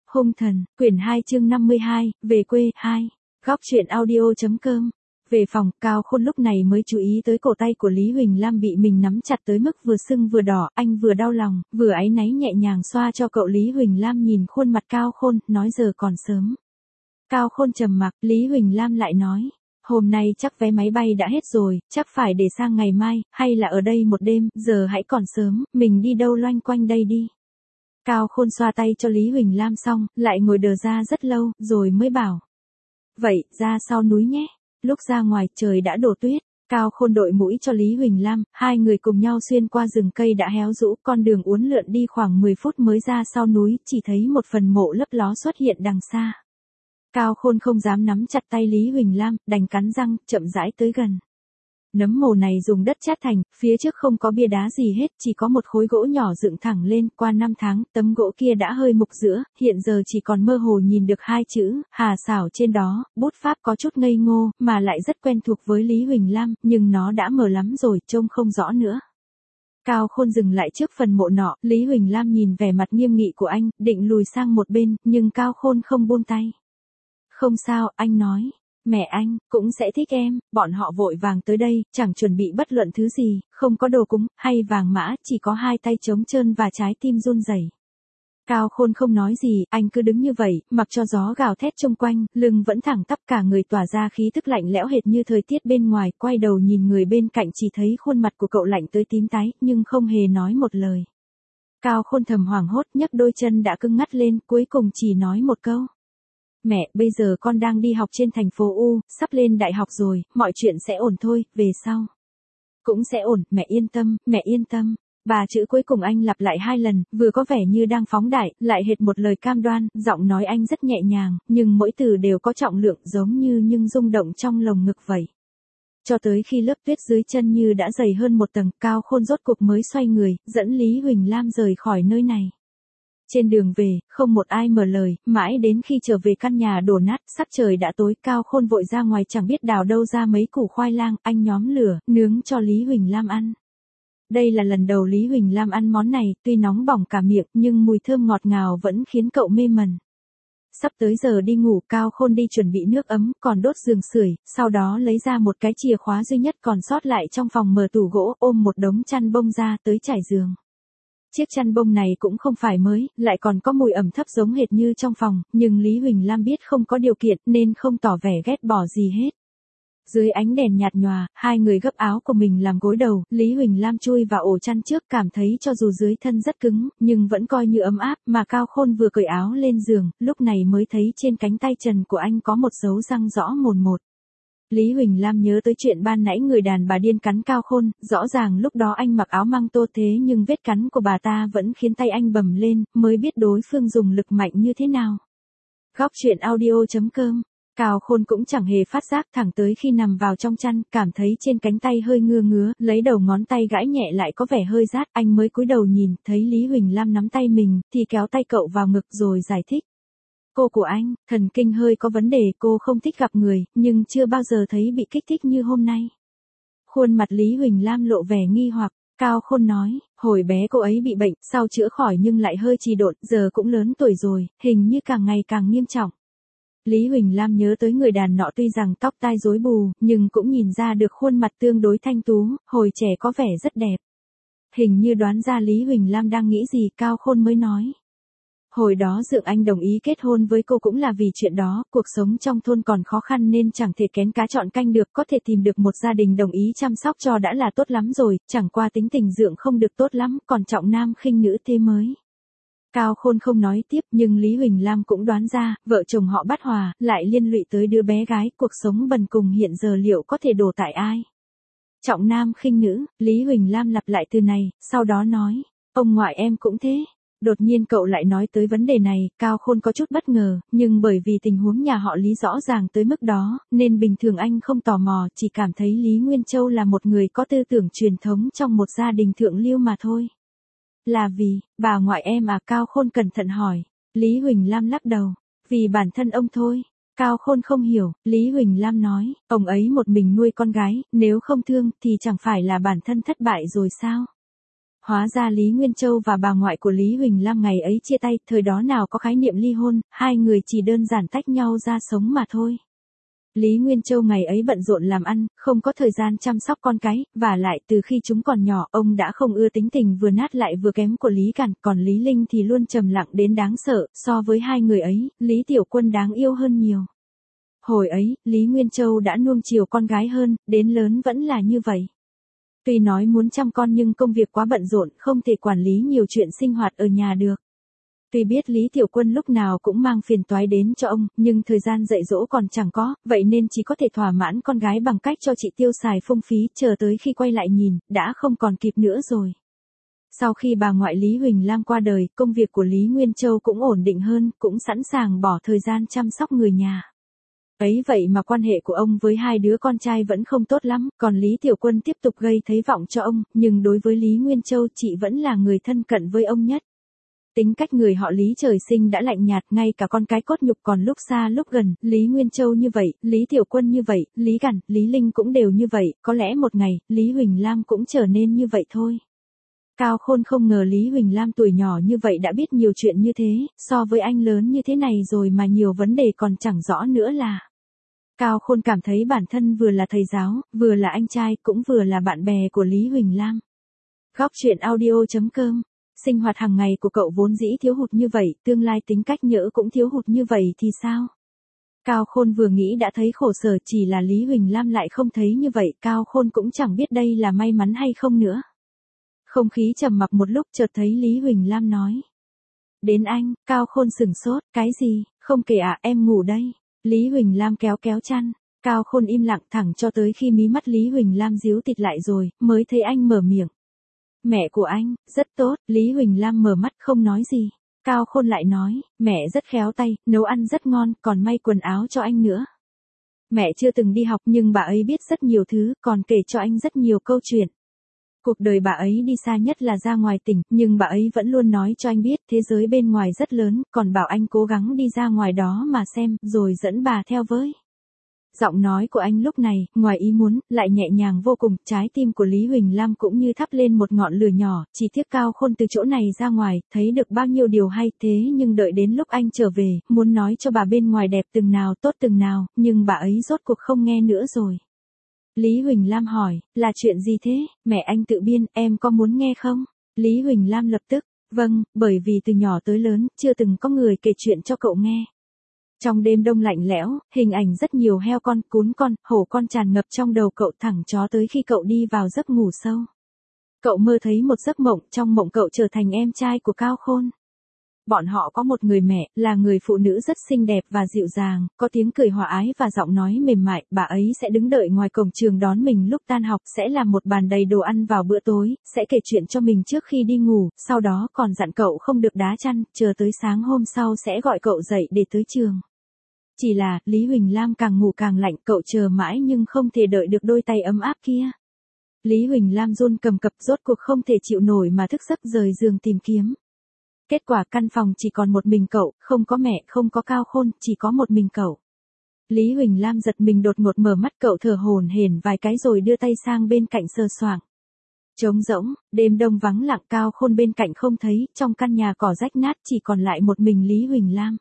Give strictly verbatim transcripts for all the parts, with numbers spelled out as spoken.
Hung thần, quyển hai chương năm mươi hai, về quê, hai. Góc truyện audio.com. Về phòng, Cao Khôn lúc này mới chú ý tới cổ tay của Lý Huỳnh Lam bị mình nắm chặt tới mức vừa sưng vừa đỏ, anh vừa đau lòng, vừa áy náy nhẹ nhàng xoa cho cậu. Lý Huỳnh Lam nhìn khuôn mặt Cao Khôn, nói giờ còn sớm. Cao Khôn trầm mặc, Lý Huỳnh Lam lại nói, hôm nay chắc vé máy bay đã hết rồi, chắc phải để sang ngày mai, hay là ở đây một đêm, giờ hãy còn sớm, mình đi đâu loanh quanh đây đi. Cao Khôn xoa tay cho Lý Huỳnh Lam xong, lại ngồi đờ ra rất lâu, rồi mới bảo. Vậy, ra sau núi nhé. Lúc ra ngoài, trời đã đổ tuyết. Cao Khôn đội mũi cho Lý Huỳnh Lam, hai người cùng nhau xuyên qua rừng cây đã héo rũ, con đường uốn lượn đi khoảng mười phút mới ra sau núi, chỉ thấy một phần mộ lấp ló xuất hiện đằng xa. Cao Khôn không dám nắm chặt tay Lý Huỳnh Lam, đành cắn răng, chậm rãi tới gần. Nấm mồ này dùng đất chát thành, phía trước không có bia đá gì hết, chỉ có một khối gỗ nhỏ dựng thẳng lên. Qua năm tháng, tấm gỗ kia đã hơi mục giữa, hiện giờ chỉ còn mơ hồ nhìn được hai chữ, Hà Xảo trên đó. Bút pháp có chút ngây ngô, mà lại rất quen thuộc với Lý Huỳnh Lam, nhưng nó đã mờ lắm rồi, trông không rõ nữa. Cao Khôn dừng lại trước phần mộ nọ, Lý Huỳnh Lam nhìn vẻ mặt nghiêm nghị của anh, định lùi sang một bên, nhưng Cao Khôn không buông tay. Không sao, anh nói. Mẹ anh, cũng sẽ thích em. Bọn họ vội vàng tới đây, chẳng chuẩn bị bất luận thứ gì, không có đồ cúng, hay vàng mã, chỉ có hai tay trống trơn và trái tim run rẩy. Cao Khôn không nói gì, anh cứ đứng như vậy, mặc cho gió gào thét chung quanh, lưng vẫn thẳng tắp, cả người tỏa ra khí tức lạnh lẽo hệt như thời tiết bên ngoài. Quay đầu nhìn người bên cạnh, chỉ thấy khuôn mặt của cậu lạnh tới tím tái, nhưng không hề nói một lời. Cao Khôn thầm hoảng hốt, nhấc đôi chân đã cứng ngắt lên, cuối cùng chỉ nói một câu. Mẹ, bây giờ con đang đi học trên thành phố U, sắp lên đại học rồi, mọi chuyện sẽ ổn thôi, về sau. Cũng sẽ ổn, mẹ yên tâm, mẹ yên tâm. Ba chữ cuối cùng anh lặp lại hai lần, vừa có vẻ như đang phóng đại, lại hệt một lời cam đoan, giọng nói anh rất nhẹ nhàng, nhưng mỗi từ đều có trọng lượng giống như nhưng rung động trong lồng ngực vậy. Cho tới khi lớp tuyết dưới chân như đã dày hơn một tầng, Cao Khôn rốt cuộc mới xoay người, dẫn Lý Huỳnh Lam rời khỏi nơi này. Trên đường về, không một ai mở lời, mãi đến khi trở về căn nhà đổ nát, sắc trời đã tối. Cao Khôn vội ra ngoài chẳng biết đào đâu ra mấy củ khoai lang, anh nhóm lửa, nướng cho Lý Huỳnh Lam ăn. Đây là lần đầu Lý Huỳnh Lam ăn món này, tuy nóng bỏng cả miệng, nhưng mùi thơm ngọt ngào vẫn khiến cậu mê mẩn. Sắp tới giờ đi ngủ, Cao Khôn đi chuẩn bị nước ấm, còn đốt giường sưởi, sau đó lấy ra một cái chìa khóa duy nhất còn sót lại trong phòng, mở tủ gỗ, ôm một đống chăn bông ra tới trải giường. Chiếc chăn bông này cũng không phải mới, lại còn có mùi ẩm thấp giống hệt như trong phòng, nhưng Lý Huỳnh Lam biết không có điều kiện nên không tỏ vẻ ghét bỏ gì hết. Dưới ánh đèn nhạt nhòa, hai người gấp áo của mình làm gối đầu, Lý Huỳnh Lam chui vào ổ chăn trước, cảm thấy cho dù dưới thân rất cứng, nhưng vẫn coi như ấm áp, mà Cao Khôn vừa cởi áo lên giường, lúc này mới thấy trên cánh tay trần của anh có một dấu răng rõ mồn một. Lý Huỳnh Lam nhớ tới chuyện ban nãy người đàn bà điên cắn Cao Khôn, rõ ràng lúc đó anh mặc áo măng tô thế nhưng vết cắn của bà ta vẫn khiến tay anh bầm lên, mới biết đối phương dùng lực mạnh như thế nào. Góc truyện audio.com. Cao Khôn cũng chẳng hề phát giác, thẳng tới khi nằm vào trong chăn, cảm thấy trên cánh tay hơi ngứa ngứa, lấy đầu ngón tay gãi nhẹ lại có vẻ hơi rát, anh mới cúi đầu nhìn, thấy Lý Huỳnh Lam nắm tay mình, thì kéo tay cậu vào ngực rồi giải thích. Cô của anh, thần kinh hơi có vấn đề, cô không thích gặp người, nhưng chưa bao giờ thấy bị kích thích như hôm nay. Khuôn mặt Lý Huỳnh Lam lộ vẻ nghi hoặc, Cao Khôn nói, hồi bé cô ấy bị bệnh, sau chữa khỏi nhưng lại hơi trì độn, giờ cũng lớn tuổi rồi, hình như càng ngày càng nghiêm trọng. Lý Huỳnh Lam nhớ tới người đàn nọ, tuy rằng tóc tai rối bù, nhưng cũng nhìn ra được khuôn mặt tương đối thanh tú, hồi trẻ có vẻ rất đẹp. Hình như đoán ra Lý Huỳnh Lam đang nghĩ gì, Cao Khôn mới nói. Hồi đó Dượng Anh đồng ý kết hôn với cô cũng là vì chuyện đó, cuộc sống trong thôn còn khó khăn nên chẳng thể kén cá chọn canh được, có thể tìm được một gia đình đồng ý chăm sóc cho đã là tốt lắm rồi, chẳng qua tính tình Dượng không được tốt lắm, còn trọng nam khinh nữ thế mới. Cao Khôn không nói tiếp, nhưng Lý Huỳnh Lam cũng đoán ra, vợ chồng họ bất hòa, lại liên lụy tới đứa bé gái, cuộc sống bần cùng hiện giờ liệu có thể đổ tại ai? Trọng nam khinh nữ, Lý Huỳnh Lam lặp lại từ này, sau đó nói, ông ngoại em cũng thế. Đột nhiên cậu lại nói tới vấn đề này, Cao Khôn có chút bất ngờ, nhưng bởi vì tình huống nhà họ Lý rõ ràng tới mức đó, nên bình thường anh không tò mò, chỉ cảm thấy Lý Nguyên Châu là một người có tư tưởng truyền thống trong một gia đình thượng lưu mà thôi. Là vì, bà ngoại em à? Cao Khôn cẩn thận hỏi. Lý Huỳnh Lam lắc đầu, vì bản thân ông thôi. Cao Khôn không hiểu, Lý Huỳnh Lam nói, ông ấy một mình nuôi con gái, nếu không thương thì chẳng phải là bản thân thất bại rồi sao? Hóa ra Lý Nguyên Châu và bà ngoại của Lý Huỳnh Lam ngày ấy chia tay, thời đó nào có khái niệm ly hôn, hai người chỉ đơn giản tách nhau ra sống mà thôi. Lý Nguyên Châu ngày ấy bận rộn làm ăn, không có thời gian chăm sóc con cái, và lại từ khi chúng còn nhỏ, ông đã không ưa tính tình vừa nát lại vừa kém của Lý Càn, còn Lý Linh thì luôn trầm lặng đến đáng sợ, so với hai người ấy, Lý Tiểu Quân đáng yêu hơn nhiều. Hồi ấy, Lý Nguyên Châu đã nuông chiều con gái hơn, đến lớn vẫn là như vậy. Tuy nói muốn chăm con nhưng công việc quá bận rộn, không thể quản lý nhiều chuyện sinh hoạt ở nhà được. Tuy biết Lý Tiểu Quân lúc nào cũng mang phiền toái đến cho ông, nhưng thời gian dạy dỗ còn chẳng có, vậy nên chỉ có thể thỏa mãn con gái bằng cách cho chị tiêu xài phung phí, chờ tới khi quay lại nhìn, đã không còn kịp nữa rồi. Sau khi bà ngoại Lý Huỳnh Lam qua đời, công việc của Lý Nguyên Châu cũng ổn định hơn, cũng sẵn sàng bỏ thời gian chăm sóc người nhà. Ấy vậy mà quan hệ của ông với hai đứa con trai vẫn không tốt lắm, còn Lý Tiểu Quân tiếp tục gây thấy vọng cho ông, nhưng đối với Lý Nguyên Châu chị vẫn là người thân cận với ông nhất. Tính cách người họ Lý trời sinh đã lạnh nhạt, ngay cả con cái cốt nhục còn lúc xa lúc gần, Lý Nguyên Châu như vậy, Lý Tiểu Quân như vậy, Lý Càn, Lý Linh cũng đều như vậy, có lẽ một ngày, Lý Huỳnh Lam cũng trở nên như vậy thôi. Cao Khôn không ngờ Lý Huỳnh Lam tuổi nhỏ như vậy đã biết nhiều chuyện như thế, so với anh lớn như thế này rồi mà nhiều vấn đề còn chẳng rõ nữa là. Cao Khôn cảm thấy bản thân vừa là thầy giáo, vừa là anh trai, cũng vừa là bạn bè của Lý Huỳnh Lam. Góc truyện audio chấm com. Sinh hoạt hàng ngày của cậu vốn dĩ thiếu hụt như vậy, tương lai tính cách nhỡ cũng thiếu hụt như vậy thì sao? Cao Khôn vừa nghĩ đã thấy khổ sở, chỉ là Lý Huỳnh Lam lại không thấy như vậy, Cao Khôn cũng chẳng biết đây là may mắn hay không nữa. Không khí trầm mặc một lúc, chợt thấy Lý Huỳnh Lam nói. Đến anh, Cao Khôn sửng sốt, cái gì, không kể à, em ngủ đây. Lý Huỳnh Lam kéo kéo chăn, Cao Khôn im lặng thẳng cho tới khi mí mắt Lý Huỳnh Lam díu tịt lại rồi, mới thấy anh mở miệng. Mẹ của anh, rất tốt, Lý Huỳnh Lam mở mắt không nói gì. Cao Khôn lại nói, mẹ rất khéo tay, nấu ăn rất ngon, còn may quần áo cho anh nữa. Mẹ chưa từng đi học nhưng bà ấy biết rất nhiều thứ, còn kể cho anh rất nhiều câu chuyện. Cuộc đời bà ấy đi xa nhất là ra ngoài tỉnh, nhưng bà ấy vẫn luôn nói cho anh biết thế giới bên ngoài rất lớn, còn bảo anh cố gắng đi ra ngoài đó mà xem, rồi dẫn bà theo với. Giọng nói của anh lúc này, ngoài ý muốn, lại nhẹ nhàng vô cùng, trái tim của Lý Huỳnh Lam cũng như thắp lên một ngọn lửa nhỏ, chỉ tiếc Cao Khôn từ chỗ này ra ngoài, thấy được bao nhiêu điều hay, thế nhưng đợi đến lúc anh trở về, muốn nói cho bà bên ngoài đẹp từng nào tốt từng nào, nhưng bà ấy rốt cuộc không nghe nữa rồi. Lý Huỳnh Lam hỏi, là chuyện gì thế, mẹ anh tự biên, em có muốn nghe không? Lý Huỳnh Lam lập tức, vâng, bởi vì từ nhỏ tới lớn, chưa từng có người kể chuyện cho cậu nghe. Trong đêm đông lạnh lẽo, hình ảnh rất nhiều heo con, cún con, hổ con tràn ngập trong đầu cậu thẳng chó tới khi cậu đi vào giấc ngủ sâu. Cậu mơ thấy một giấc mộng, trong mộng cậu trở thành em trai của Cao Khôn. Bọn họ có một người mẹ, là người phụ nữ rất xinh đẹp và dịu dàng, có tiếng cười hòa ái và giọng nói mềm mại, bà ấy sẽ đứng đợi ngoài cổng trường đón mình lúc tan học, sẽ làm một bàn đầy đồ ăn vào bữa tối, sẽ kể chuyện cho mình trước khi đi ngủ, sau đó còn dặn cậu không được đá chăn, chờ tới sáng hôm sau sẽ gọi cậu dậy để tới trường. Chỉ là, Lý Huỳnh Lam càng ngủ càng lạnh, cậu chờ mãi nhưng không thể đợi được đôi tay ấm áp kia. Lý Huỳnh Lam run cầm cập, rốt cuộc không thể chịu nổi mà thức giấc rời giường tìm kiếm. Kết quả căn phòng chỉ còn một mình cậu, không có mẹ, không có Cao Khôn, chỉ có một mình cậu. Lý Huỳnh Lam giật mình đột ngột mở mắt, cậu thở hổn hển vài cái rồi đưa tay sang bên cạnh sờ soạng. Trống rỗng, đêm đông vắng lặng, Cao Khôn bên cạnh không thấy, trong căn nhà cỏ rách nát chỉ còn lại một mình Lý Huỳnh Lam.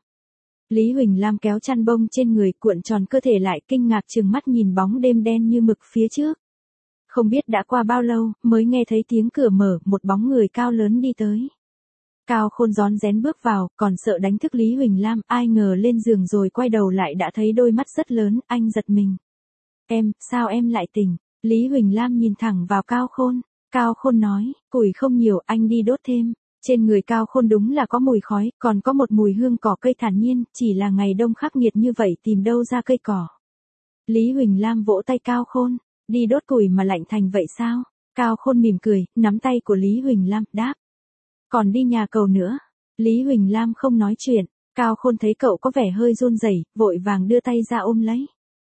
Lý Huỳnh Lam kéo chăn bông trên người, cuộn tròn cơ thể lại, kinh ngạc trừng mắt nhìn bóng đêm đen như mực phía trước. Không biết đã qua bao lâu, mới nghe thấy tiếng cửa mở, một bóng người cao lớn đi tới. Cao Khôn rón rén bước vào, còn sợ đánh thức Lý Huỳnh Lam, ai ngờ lên giường rồi quay đầu lại đã thấy đôi mắt rất lớn, anh giật mình. Em, sao em lại tỉnh? Lý Huỳnh Lam nhìn thẳng vào Cao Khôn. Cao Khôn nói, củi không nhiều, anh đi đốt thêm. Trên người Cao Khôn đúng là có mùi khói, còn có một mùi hương cỏ cây thản nhiên, chỉ là ngày đông khắc nghiệt như vậy tìm đâu ra cây cỏ. Lý Huỳnh Lam vỗ tay Cao Khôn, đi đốt củi mà lạnh thành vậy sao? Cao Khôn mỉm cười, nắm tay của Lý Huỳnh Lam, đáp. Còn đi nhà cầu nữa. Lý Huỳnh Lam không nói chuyện, Cao Khôn thấy cậu có vẻ hơi run rẩy, vội vàng đưa tay ra ôm lấy.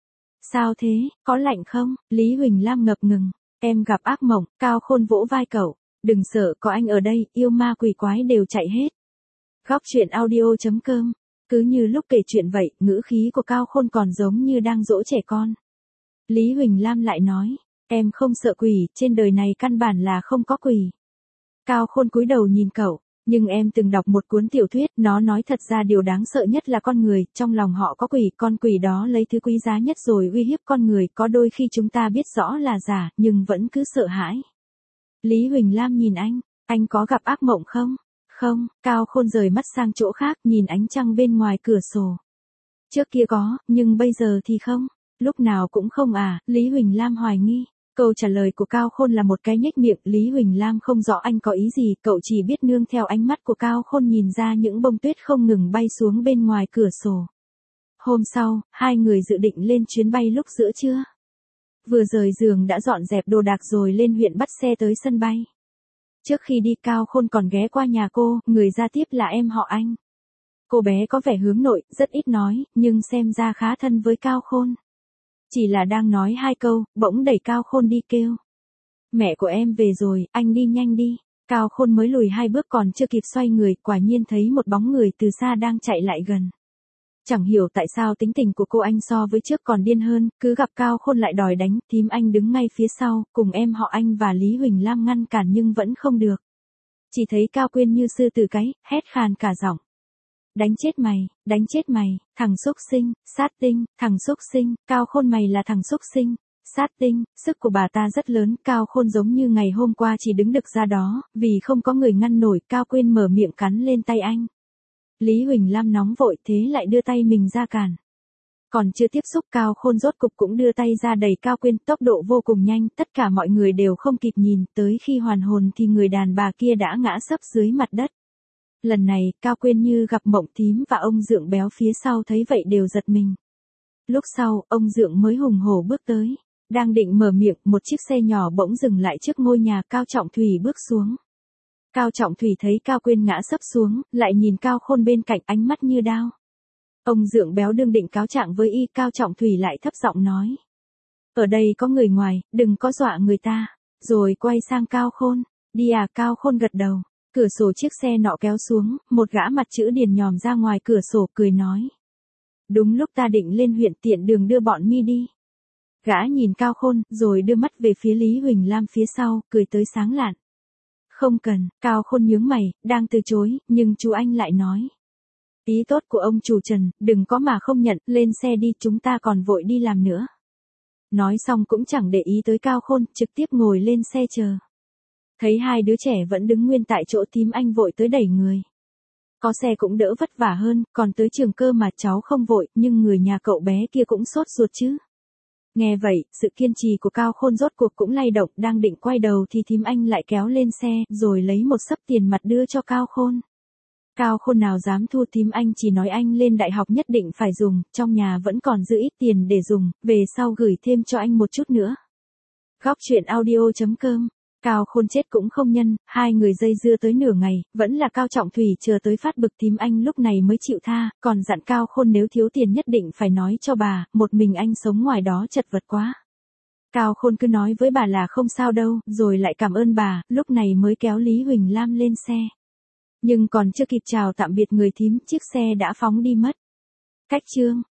Sao thế, có lạnh không? Lý Huỳnh Lam ngập ngừng, em gặp ác mộng, Cao Khôn vỗ vai cậu. Đừng sợ, có anh ở đây, yêu ma quỷ quái đều chạy hết. Góc truyện audio chấm com. Cứ như lúc kể chuyện vậy, ngữ khí của Cao Khôn còn giống như đang dỗ trẻ con. Lý Huỳnh Lam lại nói, em không sợ quỷ, trên đời này căn bản là không có quỷ. Cao Khôn cúi đầu nhìn cậu, nhưng em từng đọc một cuốn tiểu thuyết, nó nói thật ra điều đáng sợ nhất là con người, trong lòng họ có quỷ, con quỷ đó lấy thứ quý giá nhất rồi uy hiếp con người, có đôi khi chúng ta biết rõ là giả, nhưng vẫn cứ sợ hãi. Lý Huỳnh Lam nhìn anh, anh có gặp ác mộng không? Không, Cao Khôn rời mắt sang chỗ khác, nhìn ánh trăng bên ngoài cửa sổ. Trước kia có, nhưng bây giờ thì không. Lúc nào cũng không à, Lý Huỳnh Lam hoài nghi. Câu trả lời của Cao Khôn là một cái nhếch miệng, Lý Huỳnh Lam không rõ anh có ý gì, cậu chỉ biết nương theo ánh mắt của Cao Khôn nhìn ra những bông tuyết không ngừng bay xuống bên ngoài cửa sổ. Hôm sau, hai người dự định lên chuyến bay lúc giữa trưa. Vừa rời giường đã dọn dẹp đồ đạc rồi lên huyện bắt xe tới sân bay. Trước khi đi Cao Khôn còn ghé qua nhà cô, người ra tiếp là em họ anh. Cô bé có vẻ hướng nội, rất ít nói, nhưng xem ra khá thân với Cao Khôn. Chỉ là đang nói hai câu, bỗng đẩy Cao Khôn đi kêu. Mẹ của em về rồi, anh đi nhanh đi. Cao Khôn mới lùi hai bước còn chưa kịp xoay người, quả nhiên thấy một bóng người từ xa đang chạy lại gần. Chẳng hiểu tại sao tính tình của cô anh so với trước còn điên hơn, cứ gặp Cao Khôn lại đòi đánh, thím anh đứng ngay phía sau, cùng em họ anh và Lý Huỳnh Lam ngăn cản nhưng vẫn không được. Chỉ thấy Cao Quyên như sư tử cái, hét khàn cả giọng. Đánh chết mày, đánh chết mày, thằng xúc sinh, sát tinh, thằng xúc sinh, Cao Khôn mày là thằng xúc sinh, sát tinh, sức của bà ta rất lớn, Cao Khôn giống như ngày hôm qua chỉ đứng được ra đó, vì không có người ngăn nổi, Cao Quyên mở miệng cắn lên tay anh. Lý Huỳnh Lam nóng vội thế lại đưa tay mình ra cản. Còn chưa tiếp xúc Cao Khôn rốt cục cũng đưa tay ra đẩy Cao Quyên, tốc độ vô cùng nhanh, tất cả mọi người đều không kịp nhìn, tới khi hoàn hồn thì người đàn bà kia đã ngã sấp dưới mặt đất. Lần này, Cao Quyên như gặp mộng, thím và ông Dượng Béo phía sau thấy vậy đều giật mình. Lúc sau, ông Dượng mới hùng hổ bước tới. Đang định mở miệng, một chiếc xe nhỏ bỗng dừng lại trước ngôi nhà, Cao Trọng Thủy bước xuống. Cao Trọng Thủy thấy Cao Quyên ngã sấp xuống, lại nhìn Cao Khôn bên cạnh, ánh mắt như đao. Ông Dượng Béo đương định cáo trạng với y, Cao Trọng Thủy lại thấp giọng nói. Ở đây có người ngoài, đừng có dọa người ta. Rồi quay sang Cao Khôn. Đi à, Cao Khôn gật đầu. Cửa sổ chiếc xe nọ kéo xuống, một gã mặt chữ Điền nhòm ra ngoài cửa sổ cười nói. Đúng lúc ta định lên huyện tiện đường đưa bọn mi đi. Gã nhìn Cao Khôn, rồi đưa mắt về phía Lý Huỳnh Lam phía sau, cười tới sáng lạn. Không cần, Cao Khôn nhướng mày, đang từ chối, nhưng chú anh lại nói. Ý tốt của ông chủ Trần, đừng có mà không nhận, lên xe đi, chúng ta còn vội đi làm nữa. Nói xong cũng chẳng để ý tới Cao Khôn, trực tiếp ngồi lên xe chờ. Thấy hai đứa trẻ vẫn đứng nguyên tại chỗ, thím anh vội tới đẩy người. Có xe cũng đỡ vất vả hơn, còn tới trường cơ mà cháu không vội, nhưng người nhà cậu bé kia cũng sốt ruột chứ. Nghe vậy, sự kiên trì của Cao Khôn rốt cuộc cũng lay động, đang định quay đầu thì thím anh lại kéo lên xe, rồi lấy một xấp tiền mặt đưa cho Cao Khôn. Cao Khôn nào dám thua, thím anh chỉ nói anh lên đại học nhất định phải dùng, trong nhà vẫn còn giữ ít tiền để dùng, về sau gửi thêm cho anh một chút nữa. Góc truyện audio chấm com. Cao Khôn chết cũng không nhân, hai người dây dưa tới nửa ngày, vẫn là Cao Trọng Thủy chờ tới phát bực, thím anh lúc này mới chịu tha, còn dặn Cao Khôn nếu thiếu tiền nhất định phải nói cho bà, một mình anh sống ngoài đó chật vật quá. Cao Khôn cứ nói với bà là không sao đâu, rồi lại cảm ơn bà, lúc này mới kéo Lý Huỳnh Lam lên xe. Nhưng còn chưa kịp chào tạm biệt người thím, chiếc xe đã phóng đi mất. Cách chương